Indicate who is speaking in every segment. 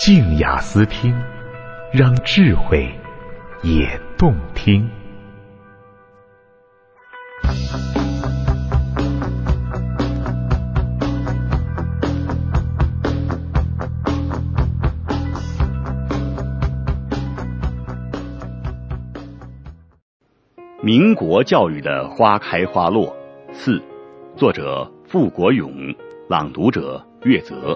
Speaker 1: 静雅思听，让智慧也动听。
Speaker 2: 民国教育的花开花落4，作者傅国勇，朗读者岳泽。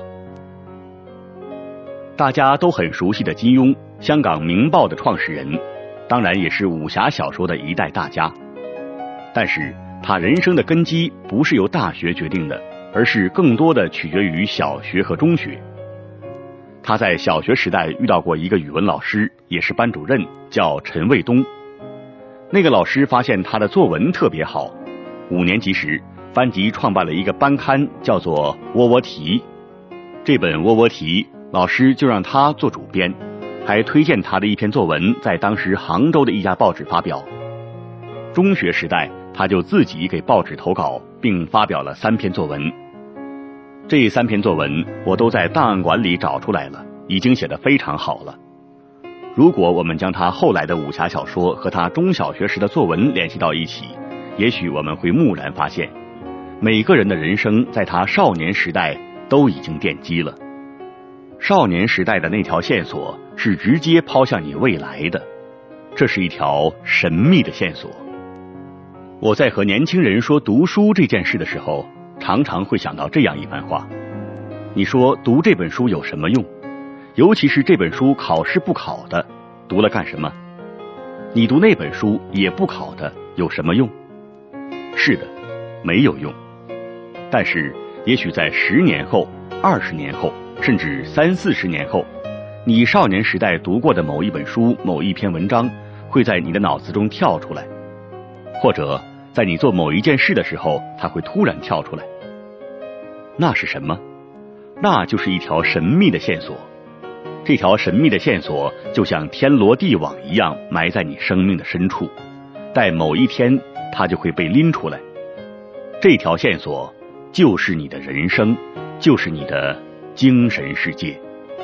Speaker 2: 大家都很熟悉的金庸，香港《明报》的创始人，当然也是武侠小说的一代大家。但是他人生的根基不是由大学决定的，而是更多的取决于小学和中学。他在小学时代遇到过一个语文老师，也是班主任，叫陈卫东。那个老师发现他的作文特别好，5年级时班级创办了一个班刊，叫做《窝窝题》。这本《窝窝题》老师就让他做主编，还推荐他的一篇作文在当时杭州的一家报纸发表。中学时代他就自己给报纸投稿，并发表了3篇作文。这3篇作文我都在档案馆里找出来了，已经写得非常好了。如果我们将他后来的武侠小说和他中小学时的作文联系到一起，也许我们会蓦然发现，每个人的人生在他少年时代都已经奠基了。少年时代的那条线索是直接抛向你未来的，这是一条神秘的线索。我在和年轻人说读书这件事的时候，常常会想到这样一番话：你说读这本书有什么用？尤其是这本书考试不考的，读了干什么？你读那本书也不考的，有什么用？是的，没有用。但是也许在10年后、20年后，甚至30-40年后，你少年时代读过的某一本书、某一篇文章会在你的脑子中跳出来，或者在你做某一件事的时候，它会突然跳出来。那是什么？那就是一条神秘的线索。这条神秘的线索就像天罗地网一样埋在你生命的深处，待某一天它就会被拎出来。这条线索就是你的人生，就是你的精神世界。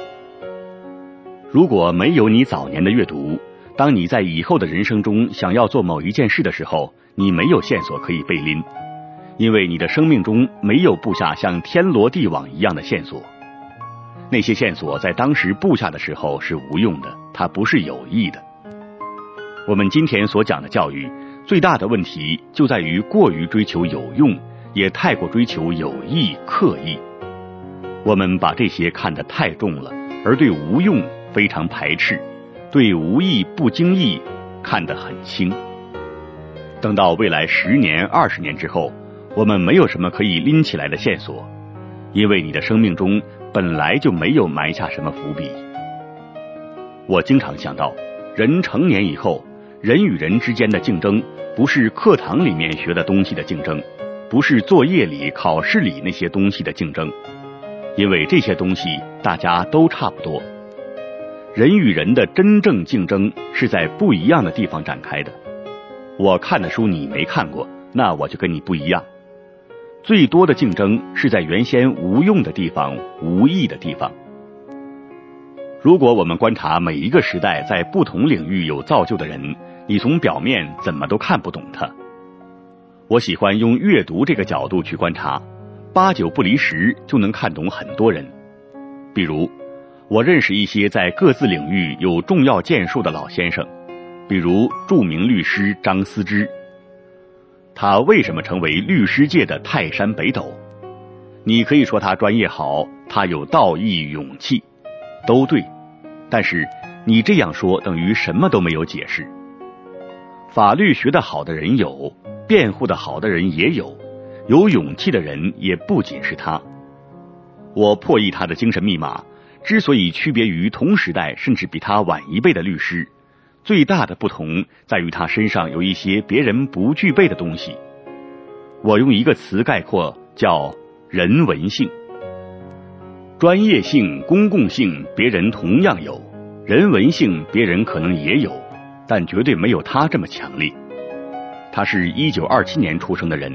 Speaker 2: 如果没有你早年的阅读，当你在以后的人生中想要做某一件事的时候，你没有线索可以被拎，因为你的生命中没有布下像天罗地网一样的线索。那些线索在当时布下的时候是无用的，它不是有益的。我们今天所讲的教育，最大的问题就在于过于追求有用，也太过追求有益、刻意。我们把这些看得太重了，而对无用非常排斥，对无益不经意看得很轻。等到未来10年、20年之后，我们没有什么可以拎起来的线索，因为你的生命中本来就没有埋下什么伏笔。我经常想到，人成年以后，人与人之间的竞争，不是课堂里面学的东西的竞争，不是作业里、考试里那些东西的竞争，因为这些东西大家都差不多。人与人的真正竞争是在不一样的地方展开的。我看的书你没看过，那我就跟你不一样。最多的竞争是在原先无用的地方、无益的地方。如果我们观察每一个时代在不同领域有造就的人，你从表面怎么都看不懂他。我喜欢用阅读这个角度去观察，8、9不离10就能看懂很多人。比如我认识一些在各自领域有重要建树的老先生，比如著名律师张思之。他为什么成为律师界的泰山北斗？你可以说他专业好，他有道义勇气，都对，但是你这样说等于什么都没有解释。法律学得好的人有，辩护得好的人也有，有勇气的人也不仅是他。我破译他的精神密码，之所以区别于同时代甚至比他晚1辈的律师，最大的不同在于他身上有一些别人不具备的东西。我用一个词概括，叫人文性。专业性、公共性别人同样有，人文性别人可能也有，但绝对没有他这么强烈。他是1927年出生的人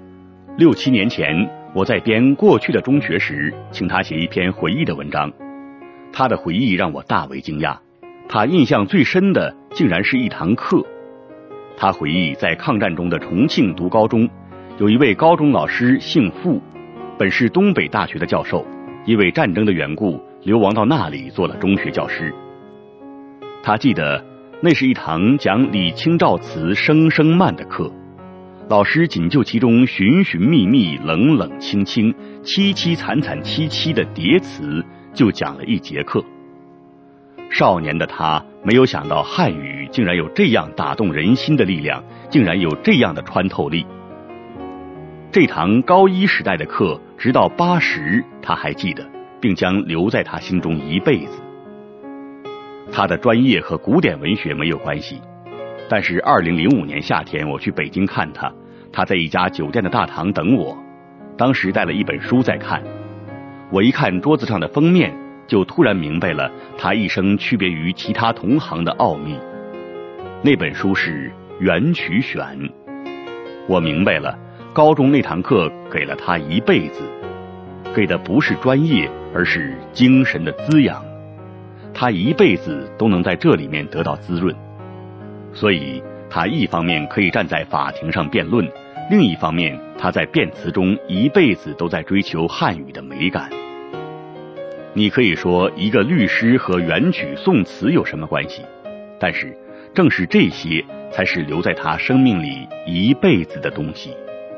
Speaker 2: ，6、7年前我在编过去的中学时，请他写一篇回忆的文章。 他的回忆让我大为惊讶，他印象最深的竟然是一堂课。他回忆在抗战中的重庆读高中，有一位高中老师姓傅，本是东北大学的教授，因为战争的缘故流亡到那里做了中学教师。他记得那是一堂讲李清照词声声慢的课，老师仅就其中寻寻觅觅、冷冷清清、凄凄惨惨戚戚的叠词就讲了一节课。少年的他没有想到汉语竟然有这样打动人心的力量，竟然有这样的穿透力。这堂高一时代的课直到80他还记得，并将留在他心中一辈子。他的专业和古典文学没有关系，但是2005年夏天我去北京看他，他在一家酒店的大堂等我，当时带了一本书在看。我一看桌子上的封面，就突然明白了他一生区别于其他同行的奥秘。那本书是《元曲选》，我明白了，高中那堂课给了他一辈子，给的不是专业，而是精神的滋养。他一辈子都能在这里面得到滋润，所以他一方面可以站在法庭上辩论，另一方面他在辩词中一辈子都在追求汉语的美感。你可以说一个律师和元曲宋词有什么关系，但是正是这些才是留在他生命里一辈子的东西。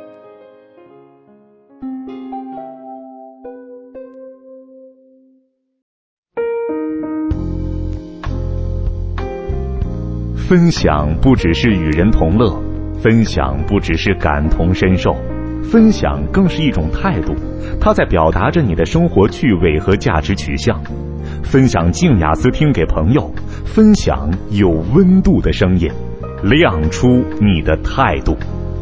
Speaker 1: 分享不只是与人同乐，分享不只是感同身受，分享更是一种态度，它在表达着你的生活趣味和价值取向。分享静雅思听给朋友，分享有温度的声音，亮出你的态度。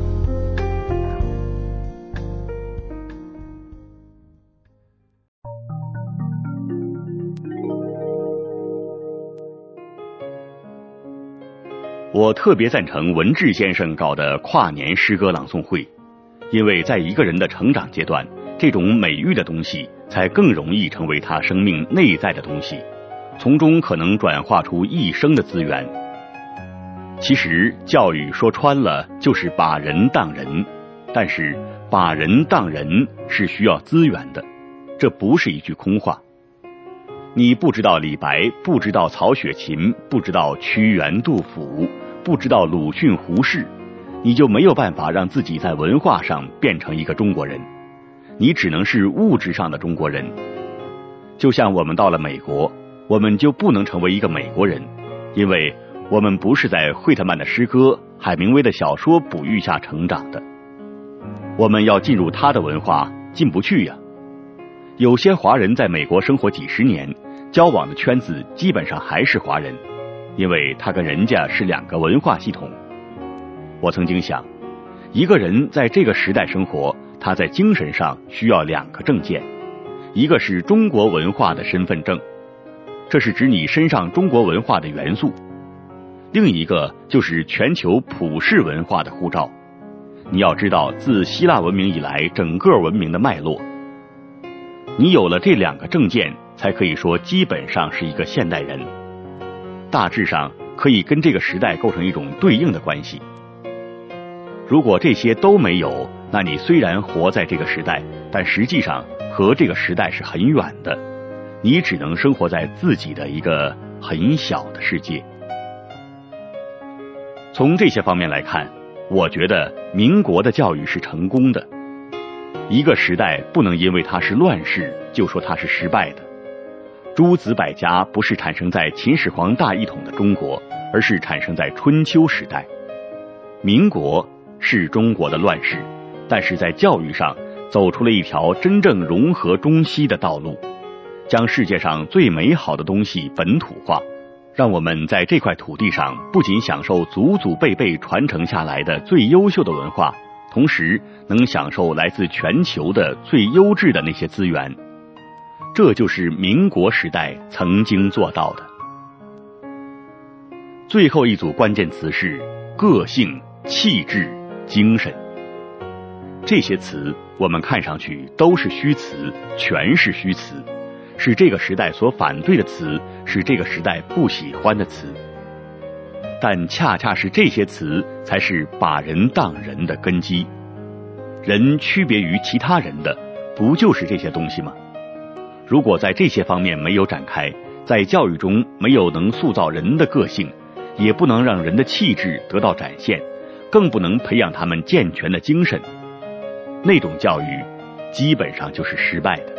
Speaker 2: 我特别赞成文志先生搞的跨年诗歌朗诵会，因为在一个人的成长阶段，这种美育的东西才更容易成为他生命内在的东西，从中可能转化出一生的资源。其实教育说穿了就是把人当人，但是把人当人是需要资源的，这不是一句空话。你不知道李白，不知道曹雪芹，不知道屈原、杜甫，不知道鲁迅、胡适，你就没有办法让自己在文化上变成一个中国人，你只能是物质上的中国人。就像我们到了美国，我们就不能成为一个美国人，因为我们不是在惠特曼的诗歌、海明威的小说哺育下成长的，我们要进入他的文化，进不去呀。有些华人在美国生活几十年，交往的圈子基本上还是华人，因为他跟人家是两个文化系统。我曾经想，一个人在这个时代生活，他在精神上需要两个证件，一个是中国文化的身份证，这是指你身上中国文化的元素；另一个就是全球普世文化的护照。你要知道，自希腊文明以来整个文明的脉络，你有了这两个证件，才可以说基本上是一个现代人，大致上可以跟这个时代构成一种对应的关系。如果这些都没有，那你虽然活在这个时代，但实际上和这个时代是很远的，你只能生活在自己的一个很小的世界。从这些方面来看，我觉得民国的教育是成功的。一个时代不能因为它是乱世就说它是失败的。诸子百家不是产生在秦始皇大一统的中国，而是产生在春秋时代。民国是中国的乱世，但是在教育上走出了一条真正融合中西的道路，将世界上最美好的东西本土化，让我们在这块土地上不仅享受祖祖辈辈传承下来的最优秀的文化，同时能享受来自全球的最优质的那些资源。这就是民国时代曾经做到的。最后一组关键词是个性、气质、精神。这些词我们看上去都是虚词，全是虚词， 是这个时代所反对的词，是这个时代不喜欢的词。但恰恰是这些词才是把人当人的根基。人区别于其他人的，不就是这些东西吗？如果在这些方面没有展开，在教育中没有能塑造人的个性，也不能让人的气质得到展现，更不能培养他们健全的精神，那种教育基本上就是失败的。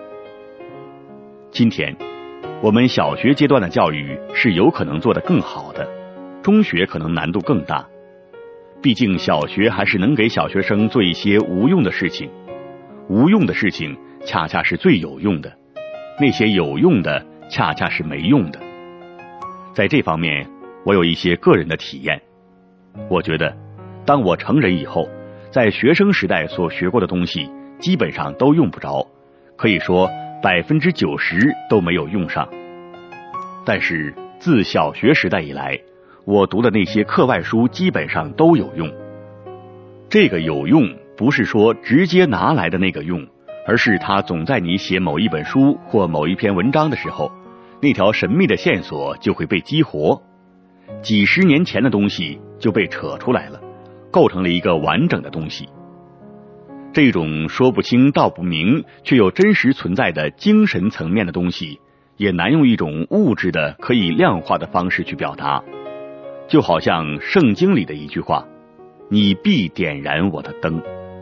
Speaker 2: 今天我们小学阶段的教育是有可能做得更好的，中学可能难度更大。毕竟小学还是能给小学生做一些无用的事情，无用的事情恰恰是最有用的，那些有用的恰恰是没用的。在这方面我有一些个人的体验。我觉得当我成人以后，在学生时代所学过的东西基本上都用不着，可以说90%都没有用上。但是自小学时代以来，我读的那些课外书基本上都有用。这个有用不是说直接拿来的那个用，而是它总在你写某一本书或某一篇文章的时候，那条神秘的线索就会被激活，几十年前的东西就被扯出来了，构成了一个完整的东西。这种说不清道不明却又真实存在的精神层面的东西，也难用一种物质的可以量化的方式去表达。就好像圣经里的一句话，你必点燃我的灯。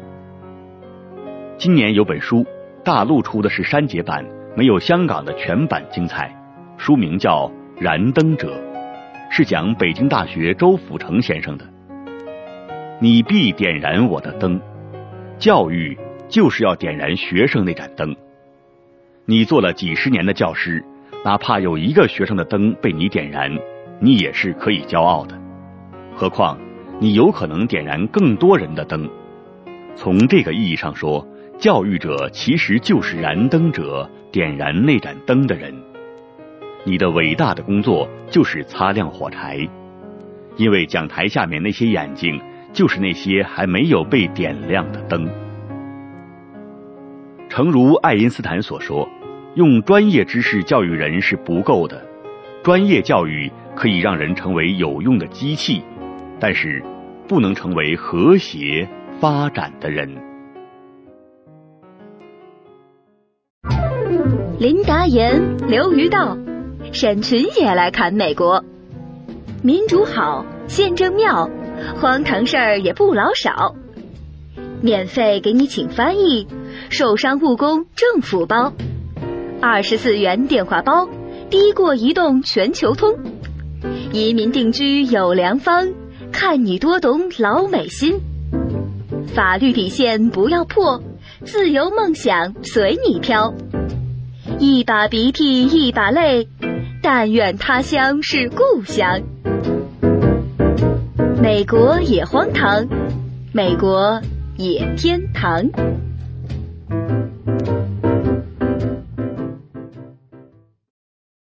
Speaker 2: 今年有本书，大陆出的是删节版，没有香港的全版精彩，书名叫《燃灯者》，是讲北京大学周辅成先生的。你必点燃我的灯，教育就是要点燃学生那盏灯。你做了几十年的教师，哪怕有一个学生的灯被你点燃，你也是可以骄傲的。何况你有可能点燃更多人的灯。从这个意义上说，教育者其实就是燃灯者，点燃那盏灯的人。你的伟大的工作就是擦亮火柴，因为讲台下面那些眼睛就是那些还没有被点亮的灯。诚如爱因斯坦所说，用专业知识教育人是不够的，专业教育可以让人成为有用的机器，但是不能成为和谐发展的人。
Speaker 3: 林达言，刘于道，沈群也来侃美国。民主好，宪政妙，荒唐事儿也不老少。免费给你请翻译，受伤务工政府包，24元电话包，低过移动全球通。移民定居有良方，看你多懂老美心。法律底线不要破，自由梦想随你飘。一把鼻涕一把泪，但愿他乡是故乡。美国也荒唐，美国也天堂。